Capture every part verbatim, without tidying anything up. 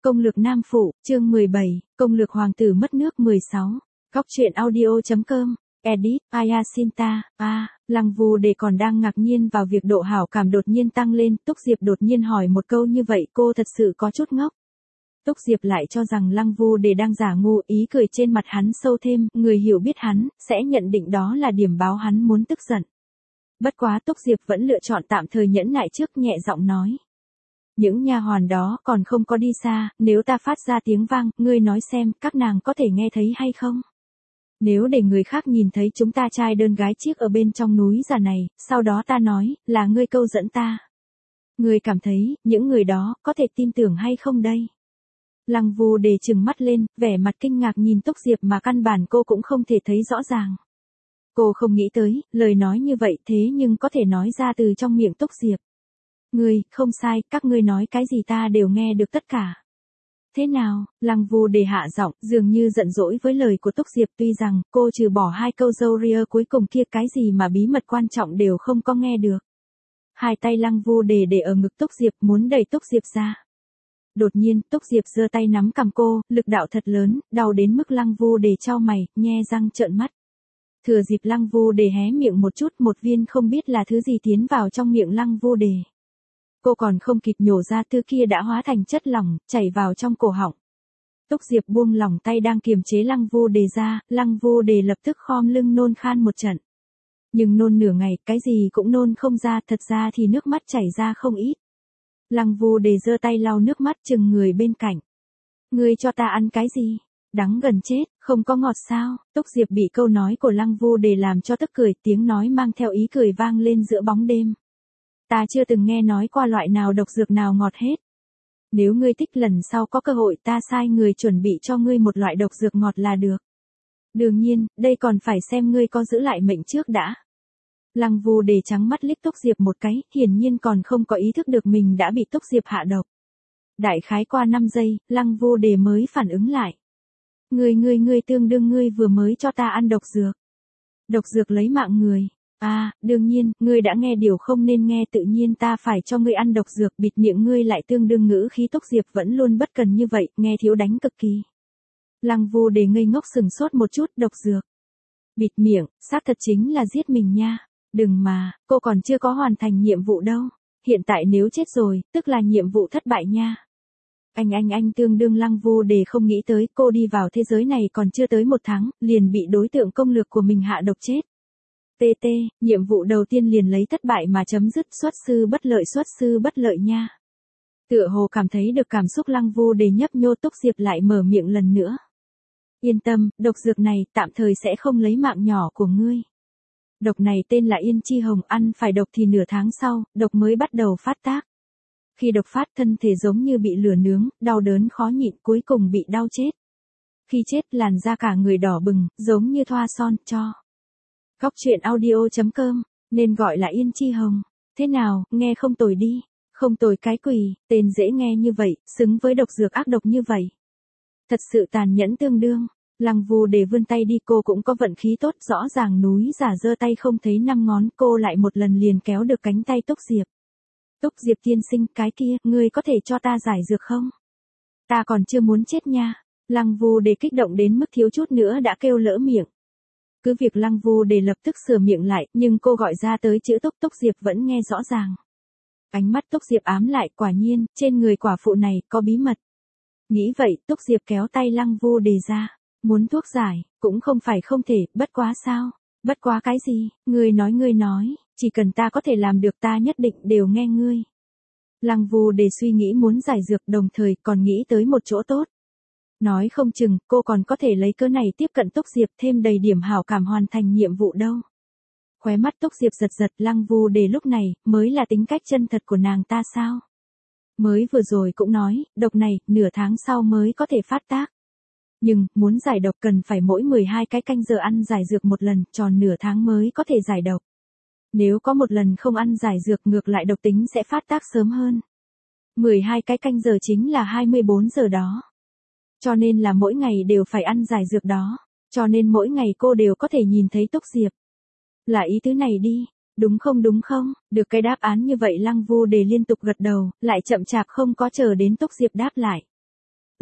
Công lược nam phụ, chương mười bảy, công lược hoàng tử mất nước mười sáu. Góc truyện audio.com, edit, Ayasinta, a, Lăng Vu Đề còn đang ngạc nhiên vào việc độ hảo cảm đột nhiên tăng lên, Túc Diệp đột nhiên hỏi một câu như vậy cô thật sự có chút ngốc. Túc Diệp lại cho rằng Lăng Vu Đề đang giả ngu, ý cười trên mặt hắn sâu thêm, người hiểu biết hắn, sẽ nhận định đó là điểm báo hắn muốn tức giận. Bất quá Túc Diệp vẫn lựa chọn tạm thời nhẫn nại trước, nhẹ giọng nói. Những nha hoàn đó còn không có đi xa, nếu ta phát ra tiếng vang, ngươi nói xem, các nàng có thể nghe thấy hay không? Nếu để người khác nhìn thấy chúng ta trai đơn gái chiếc ở bên trong núi già này, sau đó ta nói, là ngươi câu dẫn ta. Ngươi cảm thấy, những người đó, có thể tin tưởng hay không đây? Lăng Vu Đề trừng mắt lên, vẻ mặt kinh ngạc nhìn Túc Diệp mà căn bản cô cũng không thể thấy rõ ràng. Cô không nghĩ tới, lời nói như vậy thế nhưng có thể nói ra từ trong miệng Túc Diệp. Ngươi, không sai, các ngươi nói cái gì ta đều nghe được tất cả. Thế nào, Lăng Vu Đề hạ giọng, dường như giận dỗi với lời của Túc Diệp, tuy rằng cô trừ bỏ hai câu dâu ria cuối cùng kia cái gì mà bí mật quan trọng đều không có nghe được. Hai tay Lăng Vu Đề để ở ngực Túc Diệp muốn đẩy Túc Diệp ra. Đột nhiên, Túc Diệp giơ tay nắm cằm cô, lực đạo thật lớn, đau đến mức Lăng Vu Đề chau mày, nhe răng trợn mắt. Thừa dịp Lăng Vu Đề hé miệng một chút, một viên không biết là thứ gì tiến vào trong miệng Lăng Vu Đề. Cô còn không kịp nhổ ra, thứ kia đã hóa thành chất lỏng, chảy vào trong cổ họng. Túc Diệp buông lỏng tay đang kiềm chế Lăng Vu Đề ra, Lăng Vu Đề lập tức khom lưng nôn khan một trận. Nhưng nôn nửa ngày, cái gì cũng nôn không ra, thật ra thì nước mắt chảy ra không ít. Lăng Vu Đề giơ tay lau nước mắt chừng người bên cạnh. Ngươi cho ta ăn cái gì? Đắng gần chết, không có ngọt sao? Túc Diệp bị câu nói của Lăng Vu Đề làm cho tức cười, tiếng nói mang theo ý cười vang lên giữa bóng đêm. Ta chưa từng nghe nói qua loại nào độc dược nào ngọt hết. Nếu ngươi thích lần sau có cơ hội ta sai người chuẩn bị cho ngươi một loại độc dược ngọt là được. Đương nhiên, đây còn phải xem ngươi có giữ lại mệnh trước đã. Lăng Vu Đề trắng mắt liếc Túc Diệp một cái, hiển nhiên còn không có ý thức được mình đã bị Túc Diệp hạ độc. Đại khái qua năm giây, Lăng Vu Đề mới phản ứng lại. Ngươi ngươi ngươi tương đương ngươi vừa mới cho ta ăn độc dược. Độc dược lấy mạng người. À, đương nhiên, ngươi đã nghe điều không nên nghe, tự nhiên ta phải cho ngươi ăn độc dược, bịt miệng ngươi lại tương đương ngữ khí Túc Diệp vẫn luôn bất cần như vậy, nghe thiếu đánh cực kỳ. Lăng Vu Đề ngây ngốc sừng sốt một chút, độc dược. Bịt miệng, xác thật chính là giết mình nha. Đừng mà, cô còn chưa có hoàn thành nhiệm vụ đâu. Hiện tại nếu chết rồi, tức là nhiệm vụ thất bại nha. Anh anh anh tương đương Lăng Vu Đề không nghĩ tới cô đi vào thế giới này còn chưa tới một tháng, liền bị đối tượng công lược của mình hạ độc chết. tê tê, nhiệm vụ đầu tiên liền lấy thất bại mà chấm dứt, xuất sư bất lợi xuất sư bất lợi nha. Tựa hồ cảm thấy được cảm xúc Lăng Vu Đề nhấp nhô, Túc Diệp lại mở miệng lần nữa. Yên tâm, độc dược này tạm thời sẽ không lấy mạng nhỏ của ngươi. Độc này tên là Yên Chi Hồng, ăn phải độc thì nửa tháng sau, độc mới bắt đầu phát tác. Khi độc phát thân thể giống như bị lửa nướng, đau đớn khó nhịn, cuối cùng bị đau chết. Khi chết làn da cả người đỏ bừng, giống như thoa son, cho. Góc truyện audio.com, nên gọi là Yên Chi Hồng. Thế nào, nghe không tồi đi. Không tồi cái quỷ, tên dễ nghe như vậy, xứng với độc dược ác độc như vậy. Thật sự tàn nhẫn tương đương. Lăng Vu Đề vươn tay đi, cô cũng có vận khí tốt, rõ ràng núi giả giơ tay không thấy năm ngón, cô lại một lần liền kéo được cánh tay Túc Diệp. Túc Diệp tiên sinh, cái kia, ngươi có thể cho ta giải dược không? Ta còn chưa muốn chết nha. Lăng Vu Đề kích động đến mức thiếu chút nữa đã kêu lỡ miệng. Cứ việc Lăng Vu Đề lập tức sửa miệng lại, nhưng cô gọi ra tới chữ Túc, Túc Diệp vẫn nghe rõ ràng. Ánh mắt Túc Diệp ám lại, quả nhiên, trên người quả phụ này, có bí mật. Nghĩ vậy, Túc Diệp kéo tay Lăng Vu Đề ra. Muốn thuốc giải, cũng không phải không thể, bất quá sao? Bất quá cái gì? Ngươi nói ngươi nói, chỉ cần ta có thể làm được ta nhất định đều nghe ngươi. Lăng Vu Đề suy nghĩ muốn giải dược, đồng thời còn nghĩ tới một chỗ tốt. Nói không chừng, cô còn có thể lấy cớ này tiếp cận Túc Diệp, thêm đầy điểm hảo cảm hoàn thành nhiệm vụ đâu. Khóe mắt Túc Diệp giật giật, Lăng Vu Đề lúc này, mới là tính cách chân thật của nàng ta sao? Mới vừa rồi cũng nói, độc này, nửa tháng sau mới có thể phát tác. Nhưng, muốn giải độc cần phải mỗi mười hai cái canh giờ ăn giải dược một lần, tròn nửa tháng mới có thể giải độc. Nếu có một lần không ăn giải dược ngược lại độc tính sẽ phát tác sớm hơn. mười hai cái canh giờ chính là hai mươi bốn giờ đó. Cho nên là mỗi ngày đều phải ăn giải dược đó. Cho nên mỗi ngày cô đều có thể nhìn thấy Túc Diệp. Là ý tứ này đi, đúng không đúng không? Được cái đáp án như vậy Lăng Vu Đề liên tục gật đầu, lại chậm chạp không có chờ đến Túc Diệp đáp lại.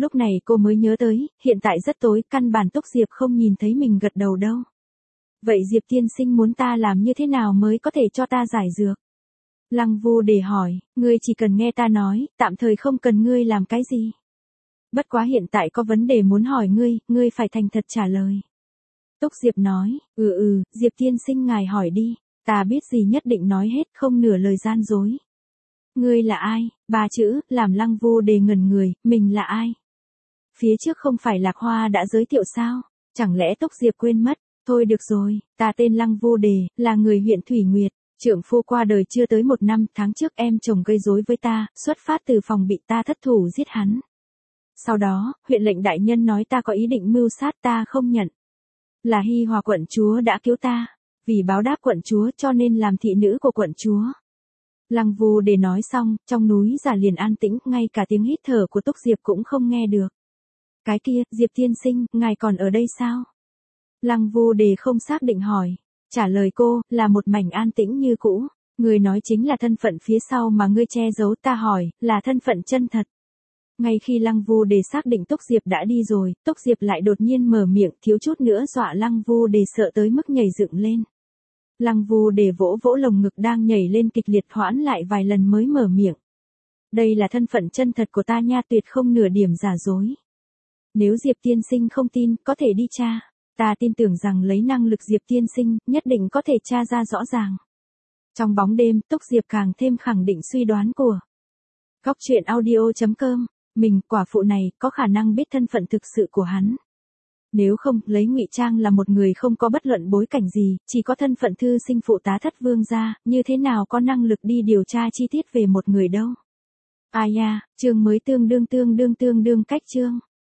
Lúc này cô mới nhớ tới, hiện tại rất tối, căn bản Túc Diệp không nhìn thấy mình gật đầu đâu. Vậy Diệp tiên sinh muốn ta làm như thế nào mới có thể cho ta giải dược? Lăng Vu Đề hỏi, ngươi chỉ cần nghe ta nói, tạm thời không cần ngươi làm cái gì. Bất quá hiện tại có vấn đề muốn hỏi ngươi, ngươi phải thành thật trả lời. Túc Diệp nói, ừ ừ, Diệp tiên sinh ngài hỏi đi, ta biết gì nhất định nói hết, không nửa lời gian dối. Ngươi là ai? Ba chữ, làm Lăng Vu Đề ngẩn người, mình là ai? Phía trước không phải Lạc Hoa đã giới thiệu sao? Chẳng lẽ Túc Diệp quên mất? Thôi được rồi, ta tên Lăng Vu Đề, là người huyện Thủy Nguyệt, trượng phu qua đời chưa tới một năm, tháng trước em chồng gây rối với ta, xuất phát từ phòng bị ta thất thủ giết hắn. Sau đó, huyện lệnh đại nhân nói ta có ý định mưu sát ta không nhận. Là Hi Hòa quận chúa đã cứu ta, vì báo đáp quận chúa cho nên làm thị nữ của quận chúa. Lăng Vu Đề nói xong, trong núi giả liền an tĩnh, ngay cả tiếng hít thở của Túc Diệp cũng không nghe được. Cái kia, Diệp tiên sinh, ngài còn ở đây sao? Lăng Vu Đề không xác định hỏi. Trả lời cô, là một mảnh an tĩnh như cũ. Người nói chính là thân phận phía sau mà ngươi che giấu, ta hỏi, là thân phận chân thật. Ngay khi Lăng Vu Đề xác định Túc Diệp đã đi rồi, Túc Diệp lại đột nhiên mở miệng, thiếu chút nữa dọa Lăng Vu Đề sợ tới mức nhảy dựng lên. Lăng Vu Đề vỗ vỗ lồng ngực đang nhảy lên kịch liệt, hoãn lại vài lần mới mở miệng. Đây là thân phận chân thật của ta nha, tuyệt không nửa điểm giả dối. Nếu Diệp tiên sinh không tin, có thể đi tra. Ta tin tưởng rằng lấy năng lực Diệp tiên sinh, nhất định có thể tra ra rõ ràng. Trong bóng đêm, Túc Diệp càng thêm khẳng định suy đoán của Góc truyện audio chấm com, mình, quả phụ này, có khả năng biết thân phận thực sự của hắn. Nếu không, lấy ngụy trang là một người không có bất luận bối cảnh gì, chỉ có thân phận thư sinh phụ tá thất vương gia, như thế nào có năng lực đi điều tra chi tiết về một người đâu. Ai à, chương mới tương đương tương đương tương đương cách chương.